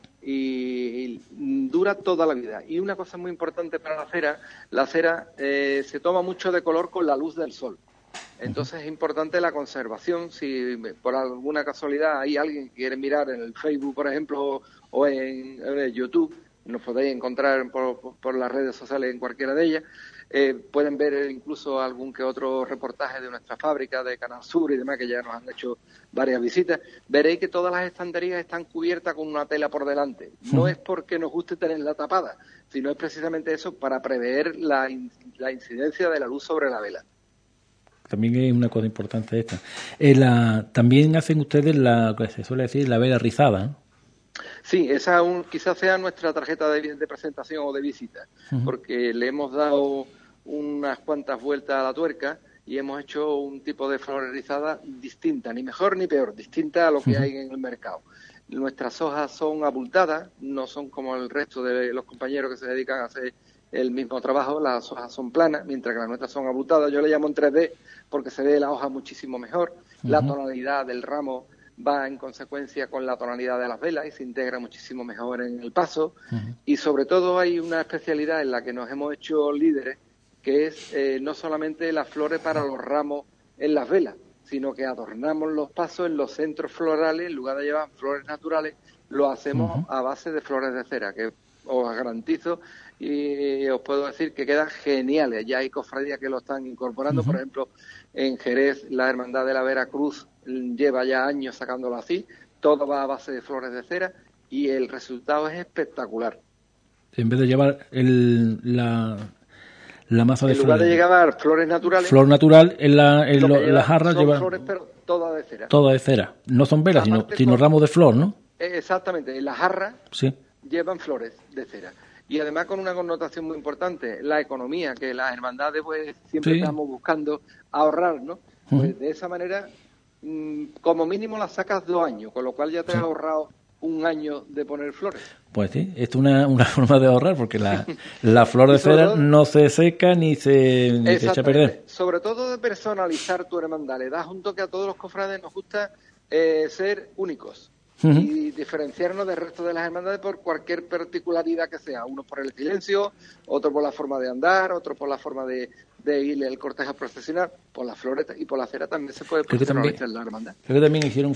y dura toda la vida. Y una cosa muy importante para la cera se toma mucho de color con la luz del sol. Entonces es importante la conservación. Si por alguna casualidad hay alguien que quiere mirar en el Facebook, por ejemplo, o en el YouTube, nos podéis encontrar por las redes sociales en cualquiera de ellas. Pueden ver incluso algún que otro reportaje de nuestra fábrica, de Canal Sur y demás, que ya nos han hecho varias visitas. Veréis que todas las estanterías están cubiertas con una tela por delante. No es porque nos guste tenerla tapada, sino es precisamente eso, para prever la incidencia de la luz sobre la vela. También es una cosa importante esta. También hacen ustedes que se suele decir, la vela rizada, ¿no? Sí, esa quizás sea nuestra tarjeta de presentación o de visita, porque le hemos dado unas cuantas vueltas a la tuerca y hemos hecho un tipo de flor rizada distinta, ni mejor ni peor, distinta a lo que hay en el mercado. Nuestras hojas son abultadas, no son como el resto de los compañeros que se dedican a hacer el mismo trabajo. Las hojas son planas, mientras que las nuestras son abultadas. Yo le llamo en 3D porque se ve la hoja muchísimo mejor. La tonalidad del ramo va en consecuencia con la tonalidad de las velas y se integra muchísimo mejor en el paso. Y sobre todo hay una especialidad en la que nos hemos hecho líderes, que es no solamente las flores para los ramos en las velas, sino que adornamos los pasos en los centros florales. En lugar de llevar flores naturales, lo hacemos a base de flores de cera, que os garantizo y os puedo decir que quedan geniales. Ya hay cofradías que lo están incorporando. Por ejemplo, en Jerez, la Hermandad de la Veracruz lleva ya años sacándolo así. Todo va a base de flores de cera y el resultado es espectacular. En vez de llevar la masa de flores, en lugar de llevar flores naturales, flor natural en las jarras lleva flores, pero todas de cera. Todas de cera. No son velas, sino ramos de flor, ¿no? Exactamente. En las jarras llevan flores de cera. Y además con una connotación muy importante, la economía, que las hermandades pues siempre estamos buscando ahorrar, ¿no? Pues de esa manera, como mínimo las sacas 2 años, con lo cual ya te has ahorrado 1 año de poner flores. Pues sí, esto es una forma de ahorrar, porque la flor de cera no se seca ni se echa a perder. Sobre todo de personalizar tu hermandad. Le das un toque a todos los cofrades, nos gusta ser únicos. Y diferenciarnos del resto de las hermandades por cualquier particularidad que sea. Unos por el silencio, otros por la forma de andar, otros por la forma de ir el cortejo procesional. Por las flores y por la cera también se puede personalizar la hermandad. Creo que también hicieron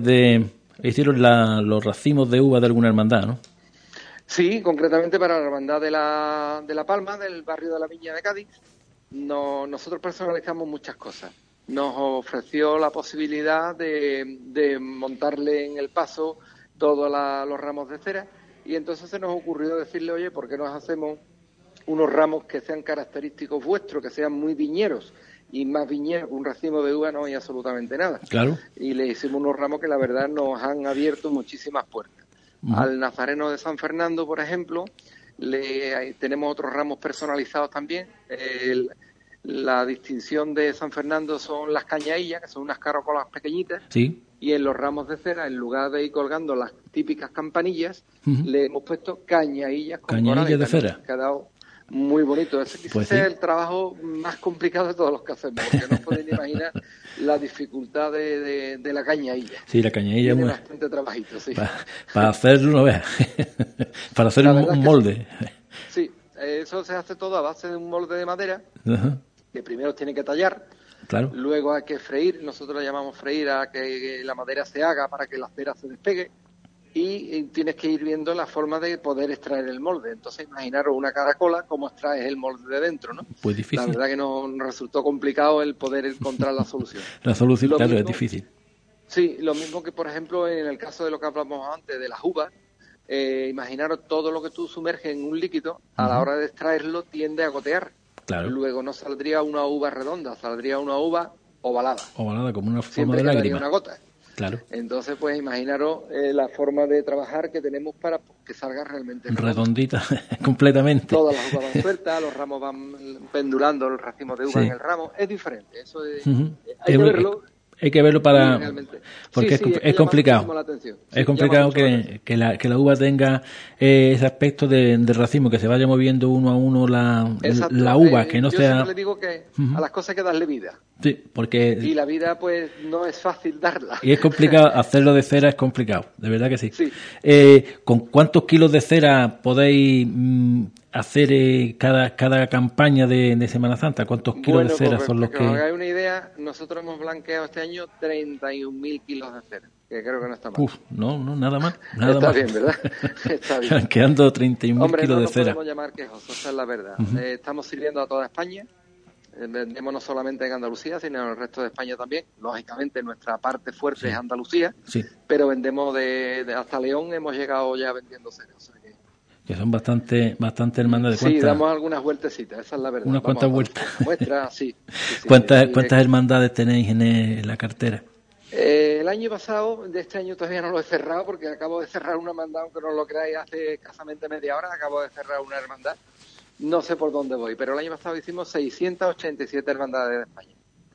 hicieron los racimos de uva de alguna hermandad, ¿no? Sí, concretamente para la hermandad de la Palma, del barrio de la Viña de Cádiz. Nosotros personalizamos muchas cosas. Nos ofreció la posibilidad de montarle en el paso todos los ramos de cera y entonces se nos ocurrió decirle, oye, ¿por qué no hacemos unos ramos que sean característicos vuestros, que sean muy viñeros, y más viñeros que un racimo de uva no hay absolutamente nada. Claro. Y le hicimos unos ramos que la verdad nos han abierto muchísimas puertas. Al Nazareno de San Fernando, por ejemplo, tenemos otros ramos personalizados también. La distinción de San Fernando son las cañaillas, que son unas caracolas pequeñitas. Sí. Y en los ramos de cera, en lugar de ir colgando las típicas campanillas, le hemos puesto cañaillas con cañaillas de cera. Ha quedado muy bonito. Ese quizás es el trabajo más complicado de todos los que hacemos, porque no podéis imaginar la dificultad de la cañailla. Sí, la cañailla tiene bastante trabajito, sí. Para hacerlo, no veas. Para hacer un molde. Sí, eso se hace todo a base de un molde de madera, que primero tiene que tallar. Claro. Luego hay que freír, nosotros le llamamos freír a que la madera se haga para que la cera se despegue, y tienes que ir viendo la forma de poder extraer el molde. Entonces, imaginaros una caracola, cómo extraes el molde de dentro, ¿no? Pues difícil. La verdad que nos resultó complicado el poder encontrar la solución. La solución, claro, mismo, es difícil. Sí, lo mismo que, por ejemplo, en el caso de lo que hablamos antes, de las uvas, imaginaros todo lo que tú sumerges en un líquido, a la hora de extraerlo tiende a gotear. Claro. Luego no saldría una uva redonda, saldría una uva ovalada. Ovalada, como una forma siempre de lágrima. una gota. Claro. Entonces, pues imaginaros la forma de trabajar que tenemos para que salga realmente redondita, completamente. Todas las uvas van sueltas, los ramos van pendulando el racimo de uva en el ramo. Es diferente, eso es, hay que verlo. Hay que verlo porque es complicado. Es complicado que la uva tenga ese aspecto de racimo, que se vaya moviendo uno a uno la uva, que no yo sea... Yo siempre le digo que a las cosas hay que darle vida. Sí, porque... Y la vida, pues, no es fácil darla. Y es complicado, hacerlo de cera es complicado, de verdad que sí. Sí. ¿Con cuántos kilos de cera podéis hacer cada campaña de Semana Santa? ¿Cuántos kilos de cera son los que...? Para que os hagáis una idea, nosotros hemos blanqueado este año 31.000 kilos de cera, que creo que no está mal. No, nada más. Está bien, ¿verdad? Está bien. Blanqueando 31.000 kilos de cera. No podemos llamar quejosos, esa es la verdad. Estamos sirviendo a toda España. Vendemos no solamente en Andalucía, sino en el resto de España también. Lógicamente, nuestra parte fuerte es Andalucía, pero vendemos hasta León, hemos llegado ya vendiendo cera. O sea que son bastante hermandades. Sí, damos algunas vueltecitas, esa es la verdad. Unas cuantas vueltas. Muestras, sí. ¿Cuántas hermandades tenéis en la cartera? El año pasado, de este año todavía no lo he cerrado, porque acabo de cerrar una hermandad, aunque no lo creáis, hace escasamente media hora, acabo de cerrar una hermandad. No sé por dónde voy, pero el año pasado hicimos 687 hermandades de España.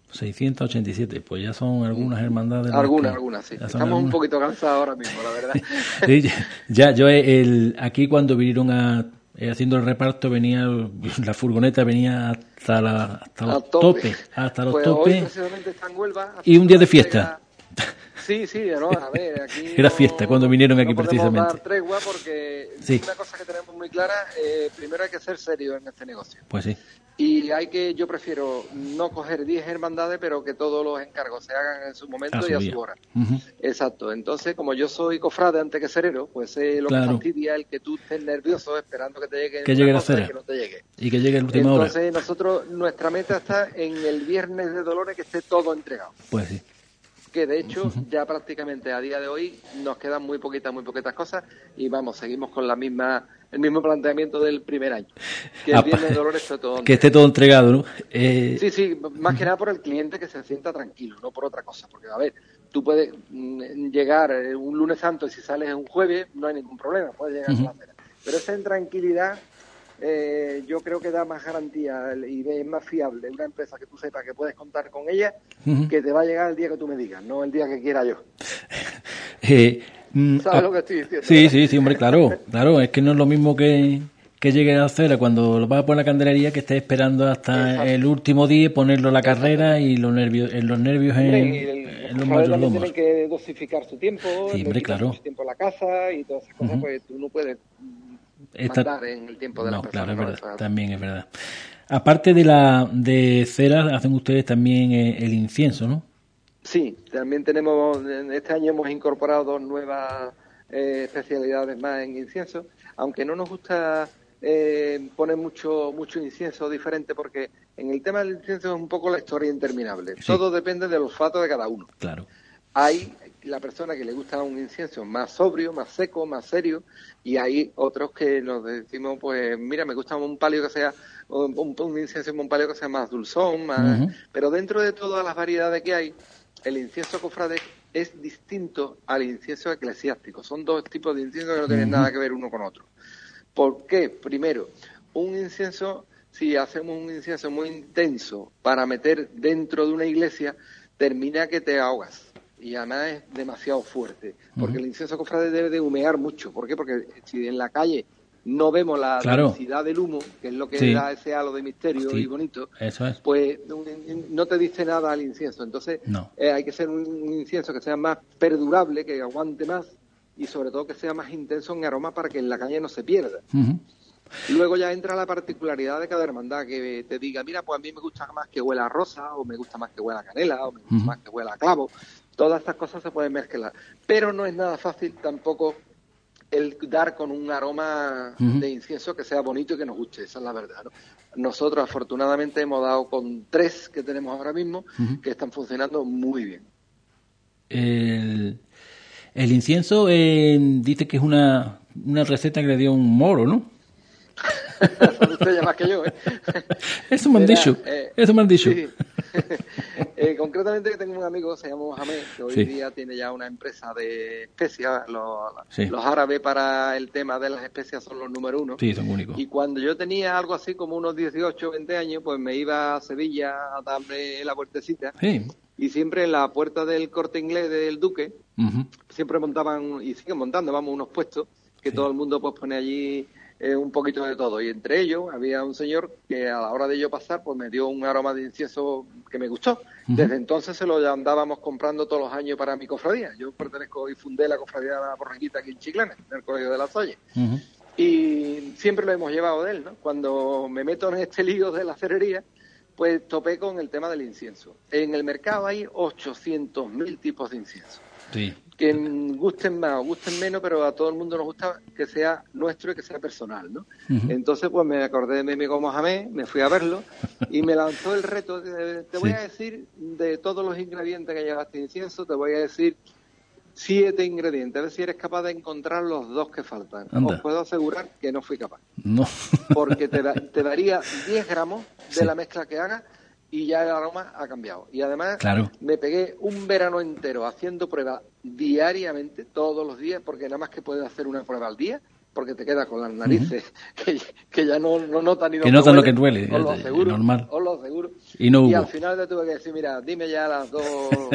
687, pues ya son algunas hermandades. Algunas, sí. Estamos un poquito cansados ahora mismo, la verdad. Sí, yo aquí cuando vinieron haciendo el reparto, la furgoneta venía hasta los topes. Hasta los pues topes. Hoy precisamente está en Huelva. Y un día de fiesta. Sí, no, a ver, aquí era fiesta cuando vinieron aquí precisamente. No podemos dar tregua porque una cosa que tenemos muy clara, primero hay que ser serio en este negocio. Pues sí. Y yo prefiero no coger 10 hermandades, pero que todos los encargos se hagan en su momento y a su hora. Exacto. Entonces, como yo soy cofrade antes que cerero, pues lo que fastidia el que tú estés nervioso esperando que te llegue la cera. Y que no te llegue. Y que llegue la última hora. Entonces, nuestra meta está en el Viernes de Dolores, que esté todo entregado. Pues sí. Que de hecho ya prácticamente a día de hoy nos quedan muy poquitas cosas y seguimos con el mismo planteamiento del primer año, que el Viernes de Dolores esté todo entregado. Que esté todo entregado, ¿no? Sí, más que nada por el cliente, que se sienta tranquilo, no por otra cosa, porque a ver, tú puedes llegar un lunes santo y si sales un jueves no hay ningún problema, puedes llegar a la cena, pero esa intranquilidad yo creo que da más garantía y es más fiable una empresa que tú sepas que puedes contar con ella, que te va a llegar el día que tú me digas, no el día que quiera yo. ¿Sabes lo que estoy diciendo? Sí, hombre, claro, es que no es lo mismo que llegue a la cera cuando lo vas a poner en la candelería, que estés esperando hasta el último día, ponerlo a la carrera y los nervios en los mayores lomos. Tienen que dosificar su tiempo, su tiempo en la casa y todas esas cosas, pues tú no puedes mandar en el tiempo de la persona. Claro, es verdad, también es verdad. Aparte de cera, hacen ustedes también el incienso, ¿no? Sí, también este año hemos incorporado 2 nuevas especialidades más en incienso, aunque no nos gusta poner mucho incienso diferente, porque en el tema del incienso es un poco la historia interminable. Sí. Todo depende del olfato de cada uno. Claro. Hay la persona que le gusta un incienso más sobrio, más seco, más serio, y hay otros que nos decimos, pues mira, me gusta un palio que sea, un incienso un palio que sea más dulzón, más... Pero dentro de todas las variedades que hay, el incienso cofrade es distinto al incienso eclesiástico. Son dos tipos de incienso que no tienen nada que ver uno con otro. ¿Por qué? Primero, un incienso, si hacemos un incienso muy intenso para meter dentro de una iglesia, termina que te ahogas. Y además es demasiado fuerte. Porque el incienso cofrade debe de humear mucho. ¿Por qué? Porque si en la calle no vemos la densidad del humo, que es lo que da ese halo de misterio y bonito, eso es. Pues no te dice nada al incienso. Entonces hay que ser un incienso que sea más perdurable, que aguante más, y sobre todo que sea más intenso en aroma para que en la calle no se pierda. Luego ya entra la particularidad de cada hermandad, que te diga, mira, pues a mí me gusta más que huela a rosa, o me gusta más que huela a canela, o me gusta más que huela a clavo. Todas estas cosas se pueden mezclar. Pero no es nada fácil tampoco el dar con un aroma de incienso que sea bonito y que nos guste, esa es la verdad, ¿no? Nosotros afortunadamente hemos dado con 3 que tenemos ahora mismo que están funcionando muy bien. El incienso dice que es una receta que le dio un moro, ¿no? Usted ya más que yo, ¿eh? Eso me han dicho, eso me han dicho. Sí. Concretamente tengo un amigo que se llama Mohamed, que hoy día tiene ya una empresa de especias. Los árabes para el tema de las especias son los número 1. Sí, son únicos. Y cuando yo tenía algo así como unos 18 o 20 años, pues me iba a Sevilla a darme la vueltecita. Sí. Y siempre en la puerta del Corte Inglés del Duque, siempre montaban, y siguen montando, unos puestos, que todo el mundo pues pone allí un poquito de todo. Y entre ellos había un señor que a la hora de yo pasar, pues me dio un aroma de incienso que me gustó. Desde entonces se lo andábamos comprando todos los años para mi cofradía. Yo pertenezco y fundé la cofradía de la Borriquita aquí en Chiclana, en el Colegio de la Salle. Y siempre lo hemos llevado de él, ¿no? Cuando me meto en este lío de la cerería, pues topé con el tema del incienso. En el mercado hay 800.000 tipos de incienso. Sí. Que gusten más o gusten menos, pero a todo el mundo nos gusta que sea nuestro y que sea personal, ¿no? Entonces, pues me acordé de mi amigo Mohamed, me fui a verlo y me lanzó el reto. Te voy a decir, de todos los ingredientes que lleva este incienso, te voy a decir 7 ingredientes. A ver si eres capaz de encontrar los 2 que faltan. Os puedo asegurar que no fui capaz. No. Porque te daría 10 gramos de la mezcla que haga y ya el aroma ha cambiado. Y además me pegué un verano entero haciendo pruebas diariamente, todos los días, porque nada más que puedes hacer una prueba al día, porque te queda con las narices que ya no notan ni lo que duele. Os lo aseguro, normal. os lo aseguro. Y al final le tuve que decir, mira, dime ya las 2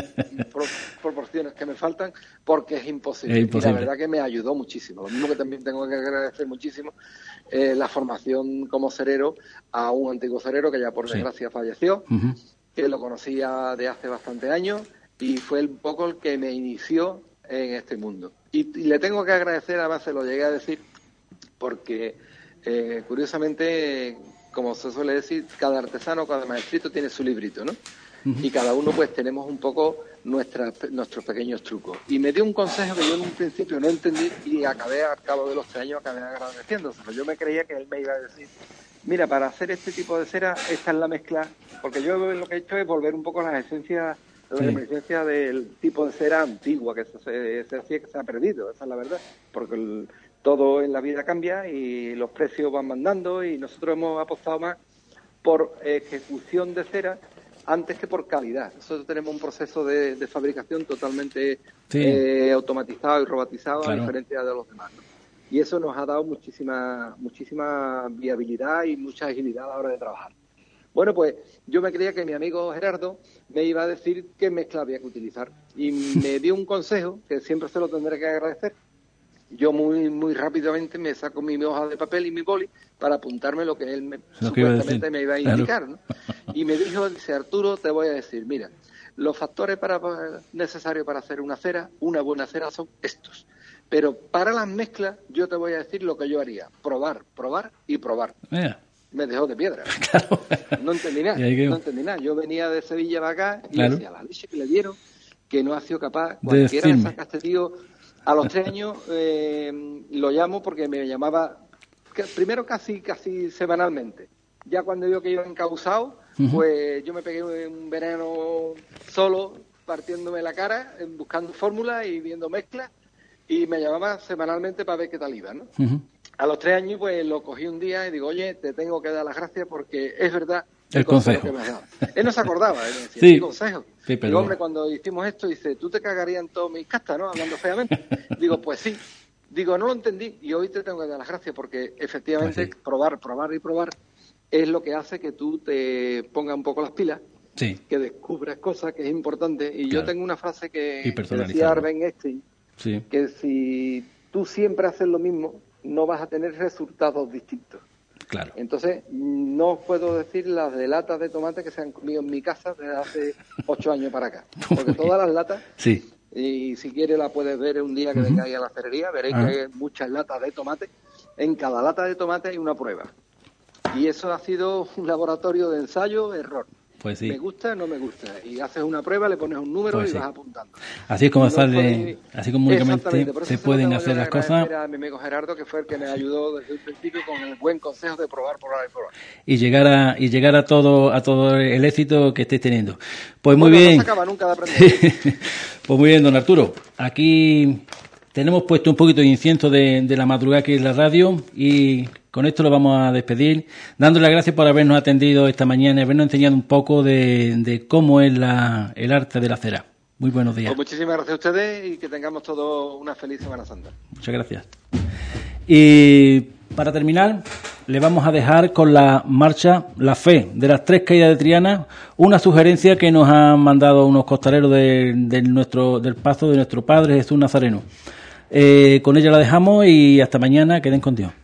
proporciones que me faltan, porque es imposible. Y la verdad que me ayudó muchísimo. Lo mismo que también tengo que agradecer muchísimo la formación como cerero a un antiguo cerero que ya por desgracia falleció, que lo conocía de hace bastante años y fue un poco el que me inició en este mundo. Y le tengo que agradecer, además se lo llegué a decir, porque curiosamente, como se suele decir, cada artesano, cada maestrito tiene su librito, ¿no? Y cada uno pues tenemos un poco nuestros pequeños trucos. Y me dio un consejo que yo en un principio no entendí y acabé, al cabo de los 3 años, acabé agradeciéndoselo. Yo me creía que él me iba a decir, mira, para hacer este tipo de cera, esta es la mezcla, porque yo lo que he hecho es volver un poco a las esencias, la reminiscencia del tipo de cera antigua que se hacía, que se ha perdido, esa es la verdad, porque todo en la vida cambia y los precios van mandando y nosotros hemos apostado más por ejecución de cera antes que por calidad. Nosotros tenemos un proceso de fabricación totalmente automatizado y robotizado, a diferencia de los demás, ¿no? Y eso nos ha dado muchísima viabilidad y mucha agilidad a la hora de trabajar. Bueno, pues yo me creía que mi amigo Gerardo me iba a decir qué mezcla había que utilizar. Y me dio un consejo que siempre se lo tendré que agradecer. Yo muy rápidamente me saco mi hoja de papel y mi boli para apuntarme lo que él supuestamente me iba a indicar, ¿no? Y me dice, Arturo, te voy a decir, mira, los factores necesarios para hacer una cera, una buena cera, son estos. Pero para las mezclas yo te voy a decir lo que yo haría. Probar y probar. Me dejó de piedra. Claro. No entendí nada. Yo venía de Sevilla para acá y decía, la leche que le dieron, que no ha sido capaz. Cualquiera me saca este tío. A los 3 años lo llamo porque me llamaba, primero casi semanalmente. Ya cuando vio que iba encausado, pues yo me pegué un verano solo partiéndome la cara, buscando fórmulas y viendo mezclas, y me llamaba semanalmente para ver qué tal iba, ¿no? Uh-huh. A los 3 años, pues lo cogí un día y digo, oye, te tengo que dar las gracias porque es verdad el consejo que me has dado. Él no se acordaba, él decía, sí. ¿Qué consejo? Sí, digo, hombre, cuando hicimos esto, dice, tú te cagarías en todos mis castas, ¿no? Hablando feamente. Digo, pues sí. Digo, no lo entendí y hoy te tengo que dar las gracias porque efectivamente pues sí. probar es lo que hace que tú te pongas un poco las pilas, sí. que descubras cosas que es importante. Y claro. yo tengo una frase que decía Albert Einstein, sí. que si tú siempre haces lo mismo, no vas a tener resultados distintos. Claro. Entonces, no puedo decir las de latas de tomate que se han comido en mi casa desde hace 8 años para acá. Porque todas las latas, sí. y si quieres la puedes ver un día que vengáis a la cerería, veréis que hay muchas latas de tomate. En cada lata de tomate hay una prueba. Y eso ha sido un laboratorio de ensayo-error. Pues sí. Me gusta, no me gusta. Y haces una prueba, le pones un número y vas apuntando. Así es como así como únicamente se pueden hacer las cosas. A mi amigo Gerardo, que fue el que me ayudó desde el principio con el buen consejo de probar. Y llegar a todo el éxito que estés teniendo. Pues muy bien. No se acaba nunca de aprender. Pues muy bien, don Arturo. Aquí tenemos puesto un poquito de incienso de la madrugada que es la radio y con esto lo vamos a despedir, dándole las gracias por habernos atendido esta mañana y habernos enseñado un poco de cómo es el arte de la cera. Muy buenos días. Pues muchísimas gracias a ustedes y que tengamos todos una feliz Semana Santa. Muchas gracias. Y para terminar, le vamos a dejar con la marcha La Fe de las 3 caídas de Triana, una sugerencia que nos han mandado unos costaleros del paso de nuestro Padre Jesús Nazareno. Con ella la dejamos y hasta mañana, queden con Dios.